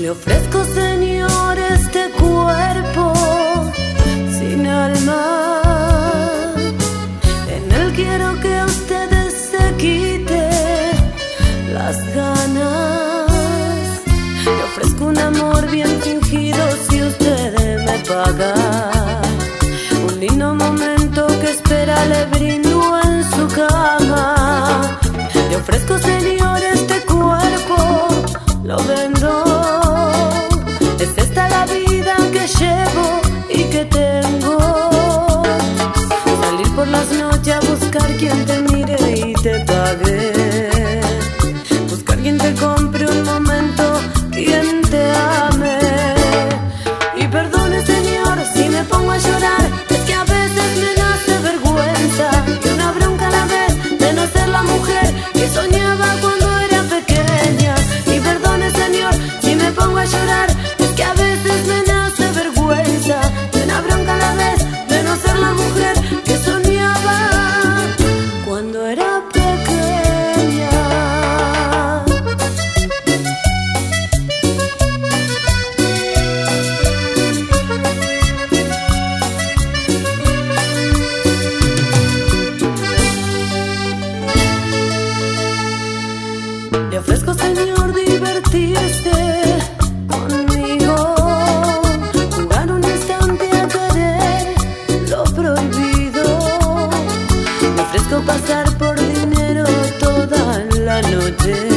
Le ofrezco, Señor, este cuerpo sin alma. En él quiero que ustedes se quite las ganas. Le ofrezco un amor bien fingido si ustedes me pagan. Un lindo momento que espera le brindo en su cama. Le ofrezco, Señor, este cuerpo, lo vendo. Es esta la vida que llevo y que tengo. Salir por las noches a buscar quien te mire y te pague. Buscar quien te compre un momento, quien te ame. Y perdone, Señor, si me pongo a llorar. Es que a veces me nace vergüenza y una bronca a la vez de no ser la mujer que soñaba cuando era pequeña. Y perdone, Señor, si me pongo a llorar. Es que a veces me nace vergüenza y una bronca a la vez de no ser la mujer que soñaba cuando era pequeña. Le ofrezco, Señor, divertirse conmigo, jugar un instante a querer lo prohibido. Le ofrezco pasar por dinero toda la noche.